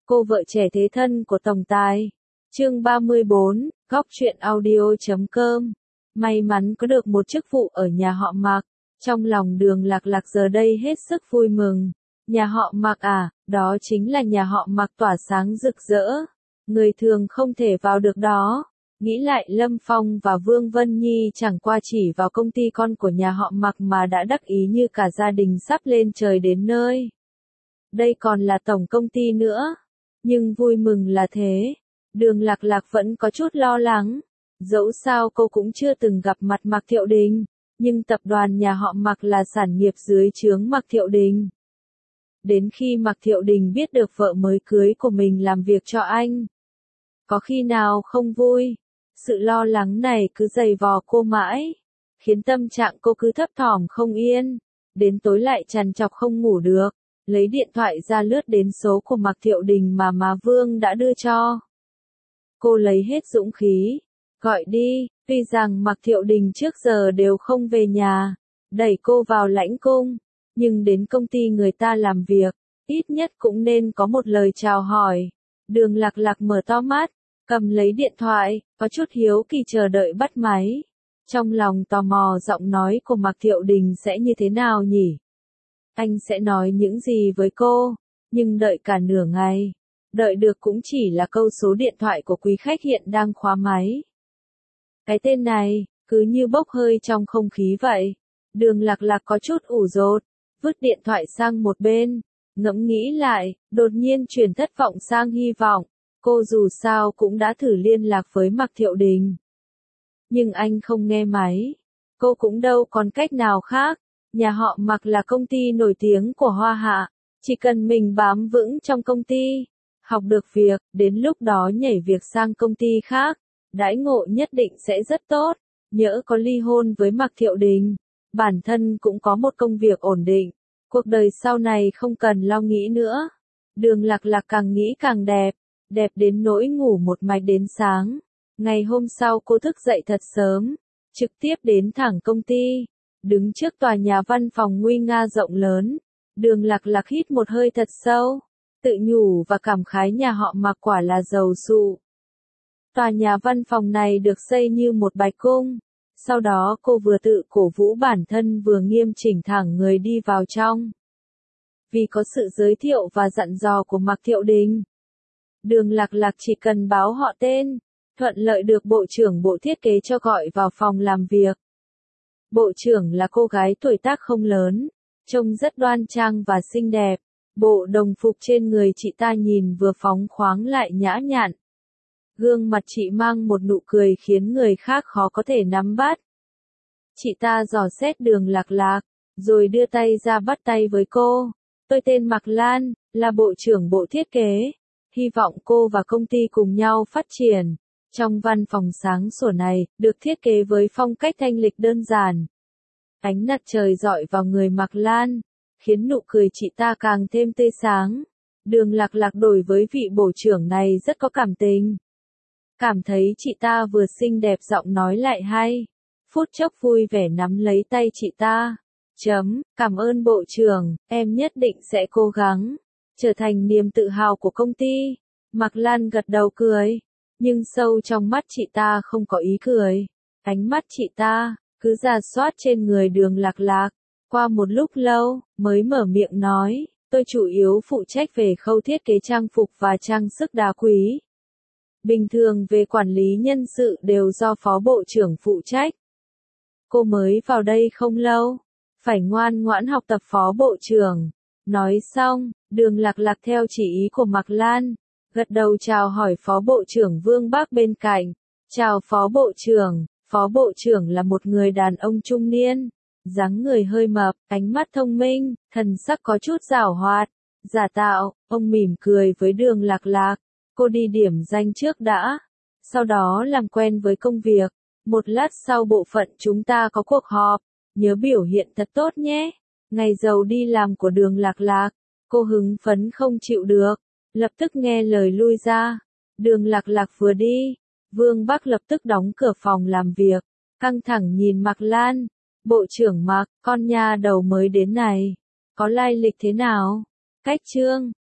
Cô vợ trẻ thế thân của tổng tài. Chương 34, góc truyện audio.com. May mắn có được một chức vụ ở nhà họ Mạc. Trong lòng Đường Lạc Lạc giờ đây hết sức vui mừng. Nhà họ Mạc à, đó chính là nhà họ Mạc tỏa sáng rực rỡ. Người thường không thể vào được đó. Nghĩ lại Lâm Phong và Vương Vân Nhi chẳng qua chỉ vào công ty con của nhà họ Mạc mà đã đắc ý như cả gia đình sắp lên trời đến nơi. Đây còn là tổng công ty nữa. Nhưng vui mừng là thế. Đường Lạc Lạc vẫn có chút lo lắng. Dẫu sao cô cũng chưa từng gặp mặt Mạc Thiệu Đình. Nhưng tập đoàn nhà họ Mạc là sản nghiệp dưới trướng Mạc Thiệu Đình. Đến khi Mạc Thiệu Đình biết được vợ mới cưới của mình làm việc cho anh. Có khi nào không vui? Sự lo lắng này cứ giày vò cô mãi. Khiến tâm trạng cô cứ thấp thỏm không yên. Đến tối lại trằn trọc không ngủ được. Lấy điện thoại ra lướt đến số của Mạc Thiệu Đình mà má Vương đã đưa cho. Cô lấy hết dũng khí. Gọi đi, tuy rằng Mạc Thiệu Đình trước giờ đều không về nhà. Đẩy cô vào lãnh cung. Nhưng đến công ty người ta làm việc. Ít nhất cũng nên có một lời chào hỏi. Đường Lạc Lạc mở to mắt. Cầm lấy điện thoại, có chút hiếu kỳ chờ đợi bắt máy. Trong lòng tò mò giọng nói của Mạc Thiệu Đình sẽ như thế nào nhỉ? Anh sẽ nói những gì với cô? Nhưng đợi cả nửa ngày. Đợi được cũng chỉ là câu số điện thoại của quý khách hiện đang khóa máy. Cái tên này, cứ như bốc hơi trong không khí vậy. Đường Lạc Lạc có chút ủ rột, vứt điện thoại sang một bên. Ngẫm nghĩ lại, đột nhiên chuyển thất vọng sang hy vọng. Cô dù sao cũng đã thử liên lạc với Mạc Thiệu Đình. Nhưng anh không nghe máy. Cô cũng đâu còn cách nào khác. Nhà họ Mạc là công ty nổi tiếng của Hoa Hạ. Chỉ cần mình bám vững trong công ty, học được việc, đến lúc đó nhảy việc sang công ty khác, đãi ngộ nhất định sẽ rất tốt. Nhỡ có ly hôn với Mạc Thiệu Đình, bản thân cũng có một công việc ổn định. Cuộc đời sau này không cần lo nghĩ nữa. Đường Lạc Lạc càng nghĩ càng đẹp. Đẹp đến nỗi ngủ một mạch đến sáng. Ngày hôm sau cô thức dậy thật sớm, trực tiếp đến thẳng công ty. Đứng trước tòa nhà văn phòng nguy nga rộng lớn. Đường Lạc Lạc hít một hơi thật sâu. Tự nhủ và cảm khái nhà họ Mạc quả là giàu sụ. Tòa nhà văn phòng này được xây như một bạch cung. Sau đó cô vừa tự cổ vũ bản thân vừa nghiêm chỉnh thẳng người đi vào trong. Vì có sự giới thiệu và dặn dò của Mạc Thiệu Đình. Đường Lạc Lạc chỉ cần báo họ tên, thuận lợi được bộ trưởng bộ thiết kế cho gọi vào phòng làm việc. Bộ trưởng là cô gái tuổi tác không lớn, trông rất đoan trang và xinh đẹp. Bộ đồng phục trên người chị ta nhìn vừa phóng khoáng lại nhã nhặn. Gương mặt chị mang một nụ cười khiến người khác khó có thể nắm bắt. Chị ta dò xét Đường Lạc Lạc, rồi đưa tay ra bắt tay với cô. Tôi tên Mạc Lan, là bộ trưởng bộ thiết kế. Hy vọng cô và công ty cùng nhau phát triển. Trong văn phòng sáng sủa này, được thiết kế với phong cách thanh lịch đơn giản. Ánh mặt trời rọi vào người Mạc Lan, khiến nụ cười chị ta càng thêm tươi sáng. Đường Lạc Lạc đối với vị bộ trưởng này rất có cảm tình. Cảm thấy chị ta vừa xinh đẹp giọng nói lại hay. Phút chốc vui vẻ nắm lấy tay chị ta. Cảm ơn bộ trưởng, em nhất định sẽ cố gắng. Trở thành niềm tự hào của công ty. Mạc Lan gật đầu cười. Nhưng sâu trong mắt chị ta không có ý cười. Ánh mắt chị ta cứ rà soát trên người Đường Lạc Lạc. Qua một lúc lâu, mới mở miệng nói. Tôi chủ yếu phụ trách về khâu thiết kế trang phục và trang sức đá quý. Bình thường về quản lý nhân sự đều do phó bộ trưởng phụ trách. Cô mới vào đây không lâu. Phải ngoan ngoãn học tập phó bộ trưởng. Nói xong, Đường Lạc Lạc theo chỉ ý của Mạc Lan, gật đầu chào hỏi phó bộ trưởng Vương Bác bên cạnh. Chào phó bộ trưởng là một người đàn ông trung niên, dáng người hơi mập, ánh mắt thông minh, thần sắc có chút giảo hoạt, giả tạo. Ông mỉm cười với Đường Lạc Lạc, cô đi điểm danh trước đã, sau đó làm quen với công việc. Một lát sau bộ phận chúng ta có cuộc họp, nhớ biểu hiện thật tốt nhé. Ngày đầu đi làm của Đường Lạc Lạc, cô hứng phấn không chịu được, lập tức nghe lời lui ra. Đường Lạc Lạc vừa đi, Vương Bắc lập tức đóng cửa phòng làm việc, căng thẳng nhìn Mạc Lan. Bộ trưởng Mạc, con nha đầu mới đến này, có lai lịch thế nào? Cách chương